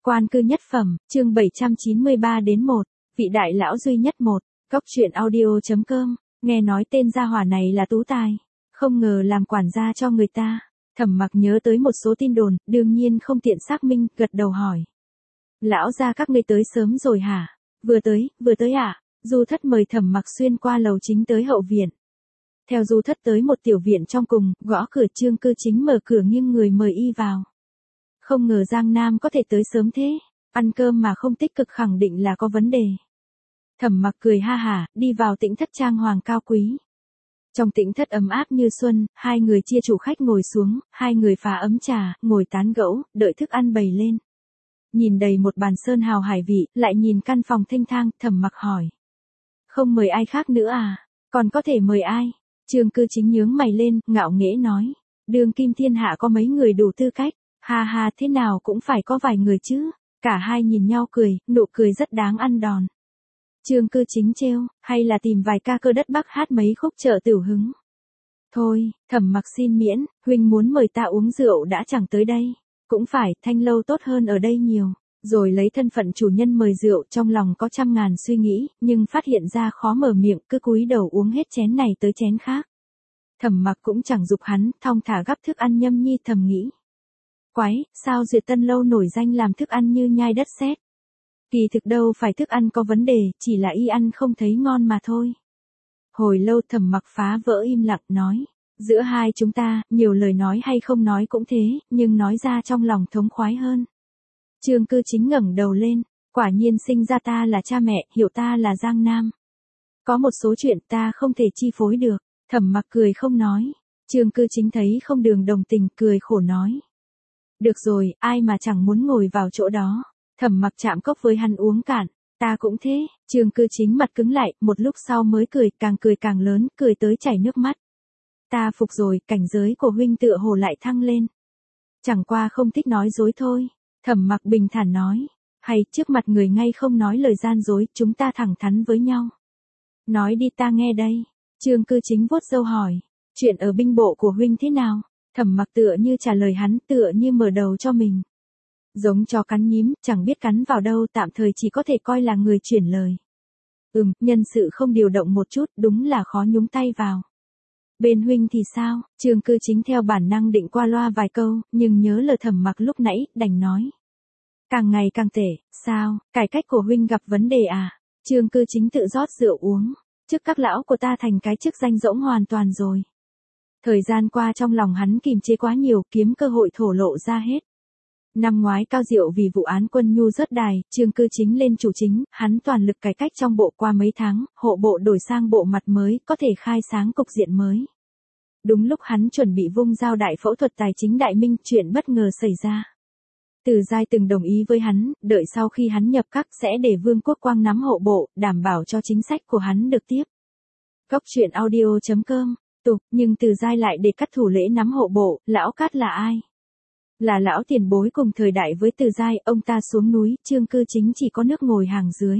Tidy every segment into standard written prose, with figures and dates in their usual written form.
Quan cư nhất phẩm, chương 793 đến 1, vị đại lão duy nhất 1, Cốc truyện audio.com, nghe nói tên gia hỏa này là tú tài, không ngờ làm quản gia cho người ta. Thẩm Mặc nhớ tới một số tin đồn, đương nhiên không tiện xác minh, gật đầu hỏi. Lão gia các ngươi tới sớm rồi hả? Vừa tới ạ. Du Thất mời Thẩm Mặc xuyên qua lầu chính tới hậu viện. Theo Du Thất tới một tiểu viện trong cùng, gõ cửa. Trương Cư Chính mở cửa nghiêng người mời y vào. Không ngờ Giang Nam có thể tới sớm thế, ăn cơm mà không tích cực khẳng định là có vấn đề. Thẩm Mặc cười ha hả, đi vào tĩnh thất trang hoàng cao quý. Trong tĩnh thất ấm áp như xuân, hai người chia chủ khách ngồi xuống, hai người phá ấm trà, ngồi tán gẫu, đợi thức ăn bày lên. Nhìn đầy một bàn sơn hào hải vị, lại nhìn căn phòng thênh thang, Thẩm Mặc hỏi. Không mời ai khác nữa à? Còn có thể mời ai? Trương Cư Chính nhướng mày lên, ngạo nghễ nói. Đương kim thiên hạ có mấy người đủ tư cách? Ha ha, thế nào cũng phải có vài người chứ. Cả hai nhìn nhau cười, nụ cười rất đáng ăn đòn. Trương Cư Chính trêu, hay là tìm vài ca cơ đất Bắc hát mấy khúc trợ tửu hứng. Thôi, Thẩm Mặc xin miễn, huynh muốn mời ta uống rượu đã chẳng tới đây. Cũng phải, Thanh lâu tốt hơn ở đây nhiều. Rồi lấy thân phận chủ nhân mời rượu, trong lòng có trăm ngàn suy nghĩ, nhưng phát hiện ra khó mở miệng, cứ cúi đầu uống hết chén này tới chén khác. Thẩm Mặc cũng chẳng giục hắn, thong thả gắp thức ăn nhâm nhi, thầm nghĩ. Quái, sao Duyệt Tân lâu nổi danh làm thức ăn như nhai đất sét. Kỳ thực đâu phải thức ăn có vấn đề, chỉ là y ăn không thấy ngon mà thôi. Hồi lâu Thẩm Mặc phá vỡ im lặng nói. Giữa hai chúng ta, nhiều lời nói hay không nói cũng thế, nhưng nói ra trong lòng thống khoái hơn. Trương Cư Chính ngẩng đầu lên, quả nhiên sinh ra ta là cha mẹ, hiểu ta là Giang Nam. Có một số chuyện ta không thể chi phối được. Thẩm Mặc cười không nói. Trương Cư Chính thấy không đường đồng tình, cười khổ nói. Được rồi, ai mà chẳng muốn ngồi vào chỗ đó. Thẩm Mặc chạm cốc với hắn uống cạn. Ta cũng thế. Trương Cư Chính mặt cứng lại, một lúc sau mới cười càng lớn, cười tới chảy nước mắt. Ta phục rồi, cảnh giới của huynh tựa hồ lại thăng lên. Chẳng qua không thích nói dối thôi. Thẩm Mặc bình thản nói. Hay, trước mặt người ngay không nói lời gian dối, chúng ta thẳng thắn với nhau. Nói đi ta nghe đây. Trương Cư Chính vuốt râu hỏi. Chuyện ở binh bộ của huynh thế nào? Thẩm Mặc tựa như trả lời hắn, tựa như mở đầu cho mình. Giống chó cắn nhím, chẳng biết cắn vào đâu, tạm thời chỉ có thể coi là người chuyển lời. Nhân sự không điều động một chút, đúng là khó nhúng tay vào. Bên huynh thì sao? Trương Cư Chính theo bản năng định qua loa vài câu, nhưng nhớ lời Thẩm Mặc lúc nãy, đành nói. Càng ngày càng tệ, sao, cải cách của huynh gặp vấn đề à? Trương Cư Chính tự rót rượu uống. Chức các lão của ta thành cái chức danh rỗng hoàn toàn rồi. Thời gian qua trong lòng hắn kìm chế quá nhiều, kiếm cơ hội thổ lộ ra hết. Năm ngoái Cao Diệu vì vụ án Quân Nhu rớt đài, Trương Cư Chính lên chủ chính, hắn toàn lực cải cách trong bộ. Qua mấy tháng, hộ bộ đổi sang bộ mặt mới, có thể khai sáng cục diện mới. Đúng lúc hắn chuẩn bị vung dao đại phẫu thuật tài chính đại minh, chuyện bất ngờ xảy ra. Từ Giai từng đồng ý với hắn, đợi sau khi hắn nhập các sẽ để Vương Quốc Quang nắm hộ bộ, đảm bảo cho chính sách của hắn được tiếp. Cốc truyện audio.com, nhưng Từ Giai lại để Cát Thủ Lễ nắm hộ bộ. Lão Cát là ai? Là lão tiền bối cùng thời đại với Từ Giai, ông ta xuống núi, Trương Cư Chính chỉ có nước ngồi hàng dưới.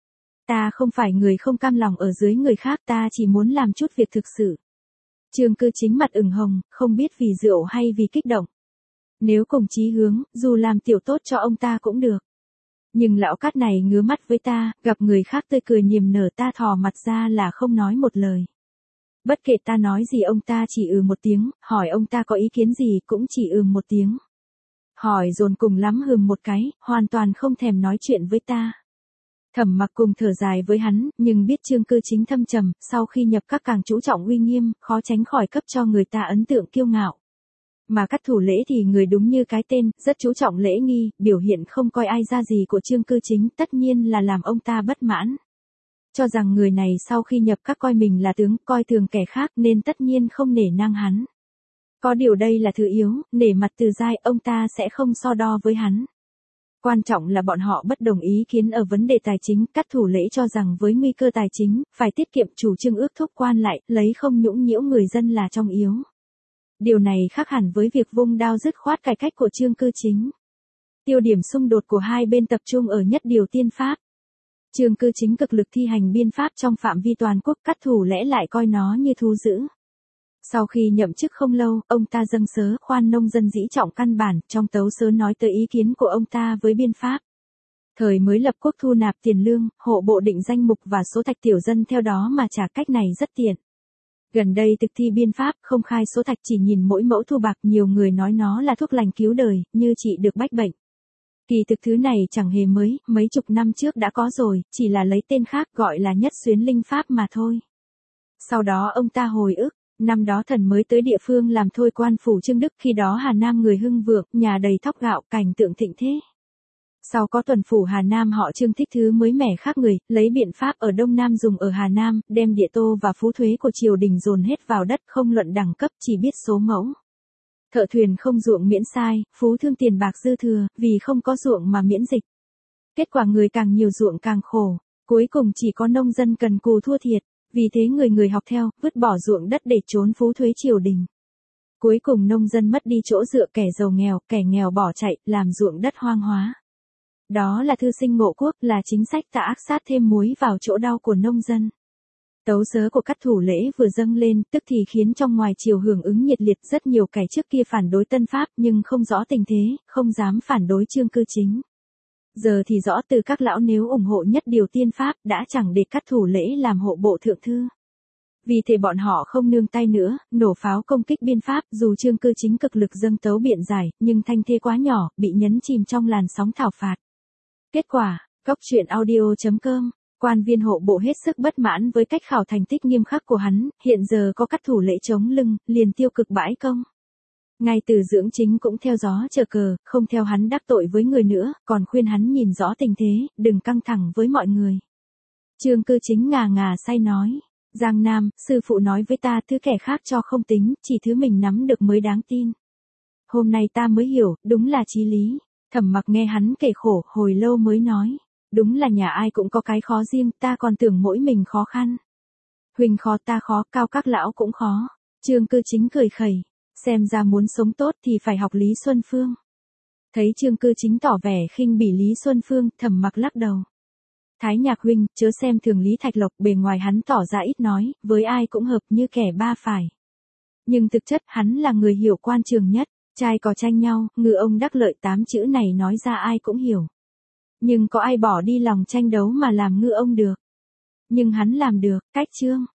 Ta không phải người không cam lòng ở dưới người khác, ta chỉ muốn làm chút việc thực sự. Trương Cư Chính mặt ửng hồng, không biết vì rượu hay vì kích động. Nếu cùng chí hướng, dù làm tiểu tốt cho ông ta cũng được. Nhưng lão Cát này ngứa mắt với ta, gặp người khác tươi cười niềm nở, ta thò mặt ra là không nói một lời. Bất kể ta nói gì ông ta chỉ một tiếng, hỏi ông ta có ý kiến gì cũng chỉ một tiếng. Hỏi dồn cùng lắm một cái, hoàn toàn không thèm nói chuyện với ta. Thẩm Mặc cùng thở dài với hắn, nhưng biết Trương Cư Chính thâm trầm, sau khi nhập các càng chú trọng uy nghiêm, khó tránh khỏi cấp cho người ta ấn tượng kiêu ngạo. Mà Cát Thủ Lễ thì người đúng như cái tên, rất chú trọng lễ nghi, biểu hiện không coi ai ra gì của Trương Cư Chính, tất nhiên là làm ông ta bất mãn. Cho rằng người này sau khi nhập các coi mình là tướng, coi thường kẻ khác nên tất nhiên không nể nang hắn. Có điều đây là thứ yếu, nể mặt Từ Giai, ông ta sẽ không so đo với hắn. Quan trọng là bọn họ bất đồng ý kiến ở vấn đề tài chính. Cát Thủ Lễ cho rằng với nguy cơ tài chính, phải tiết kiệm, chủ trương ước thúc quan lại, lấy không nhũng nhiễu người dân là trong yếu. Điều này khác hẳn với việc vung đao dứt khoát cải cách của Trương Cư Chính. Tiêu điểm xung đột của hai bên tập trung ở nhất điều tiên pháp. Trương Cư Chính cực lực thi hành biên pháp trong phạm vi toàn quốc, Cát Thủ Lễ lại coi nó như thú dữ. Sau khi nhậm chức không lâu, ông ta dâng sớ khoan nông dân dĩ trọng căn bản, trong tấu sớ nói tới ý kiến của ông ta với biên pháp. Thời mới lập quốc thu nạp tiền lương, hộ bộ định danh mục và số thạch tiểu dân theo đó mà trả, cách này rất tiện. Gần đây thực thi biên pháp, không khai số thạch, chỉ nhìn mỗi mẫu thu bạc, nhiều người nói nó là thuốc lành cứu đời, như trị được bách bệnh. Kỳ thực thứ này chẳng hề mới, mấy chục năm trước đã có rồi, chỉ là lấy tên khác gọi là nhất xuyến linh pháp mà thôi. Sau đó ông ta hồi ức, năm đó thần mới tới địa phương làm thôi quan phủ Trương Đức, khi đó Hà Nam người hưng vượng, nhà đầy thóc gạo, cảnh tượng thịnh thế. Sau có tuần phủ Hà Nam họ Trương thích thứ mới mẻ khác người, lấy biện pháp ở Đông Nam dùng ở Hà Nam, đem địa tô và phú thuế của triều đình dồn hết vào đất, không luận đẳng cấp, chỉ biết số mẫu. Thợ thuyền không ruộng miễn sai, phú thương tiền bạc dư thừa, vì không có ruộng mà miễn dịch. Kết quả người càng nhiều ruộng càng khổ, cuối cùng chỉ có nông dân cần cù thua thiệt, vì thế người người học theo, vứt bỏ ruộng đất để trốn phú thuế triều đình. Cuối cùng nông dân mất đi chỗ dựa, kẻ giàu nghèo, kẻ nghèo bỏ chạy, làm ruộng đất hoang hóa. Đó là thư sinh Ngộ Quốc, là chính sách tà ác sát thêm muối vào chỗ đau của nông dân. Tấu sớ của các thủ lễ vừa dâng lên, tức thì khiến trong ngoài triều hưởng ứng nhiệt liệt, rất nhiều kẻ trước kia phản đối Tân Pháp nhưng không rõ tình thế, không dám phản đối Chương Cư Chính. Giờ thì rõ, từ các lão nếu ủng hộ nhất điều tiên pháp, đã chẳng để các thủ lễ làm hộ bộ thượng thư. Vì thế bọn họ không nương tay nữa, nổ pháo công kích biên pháp, dù Chương Cư Chính cực lực dâng tấu biện giải, nhưng thanh thế quá nhỏ, bị nhấn chìm trong làn sóng thảo phạt. Kết quả, Cóc truyện audio.com, quan viên hộ bộ hết sức bất mãn với cách khảo thành tích nghiêm khắc của hắn, hiện giờ có các thủ lễ chống lưng, liền tiêu cực bãi công. Ngay từ Dưỡng Chính cũng theo gió chờ cờ, không theo hắn đắc tội với người nữa, còn khuyên hắn nhìn rõ tình thế, đừng căng thẳng với mọi người. Chương Cư Chính ngà ngà say nói, Giang Nam, sư phụ nói với ta thứ kẻ khác cho không tính, chỉ thứ mình nắm được mới đáng tin. Hôm nay ta mới hiểu, đúng là chí lý. Thẩm Mặc nghe hắn kể khổ, hồi lâu mới nói, đúng là nhà ai cũng có cái khó riêng, ta còn tưởng mỗi mình khó khăn. Huynh khó ta khó, cao các lão cũng khó. Chương Cư Chính cười khẩy, xem ra muốn sống tốt thì phải học Lý Xuân Phương. Thấy Chương Cư Chính tỏ vẻ khinh bỉ Lý Xuân Phương, Thẩm Mặc lắc đầu. Thái Nhạc huynh, chớ xem thường Lý Thạch Lộc, bề ngoài hắn tỏ ra ít nói, với ai cũng hợp như kẻ ba phải. Nhưng thực chất hắn là người hiểu quan trường nhất. Trai có tranh nhau, ngư ông đắc lợi, 8 chữ này nói ra ai cũng hiểu. Nhưng có ai bỏ đi lòng tranh đấu mà làm ngư ông được. Nhưng hắn làm được, cách Chương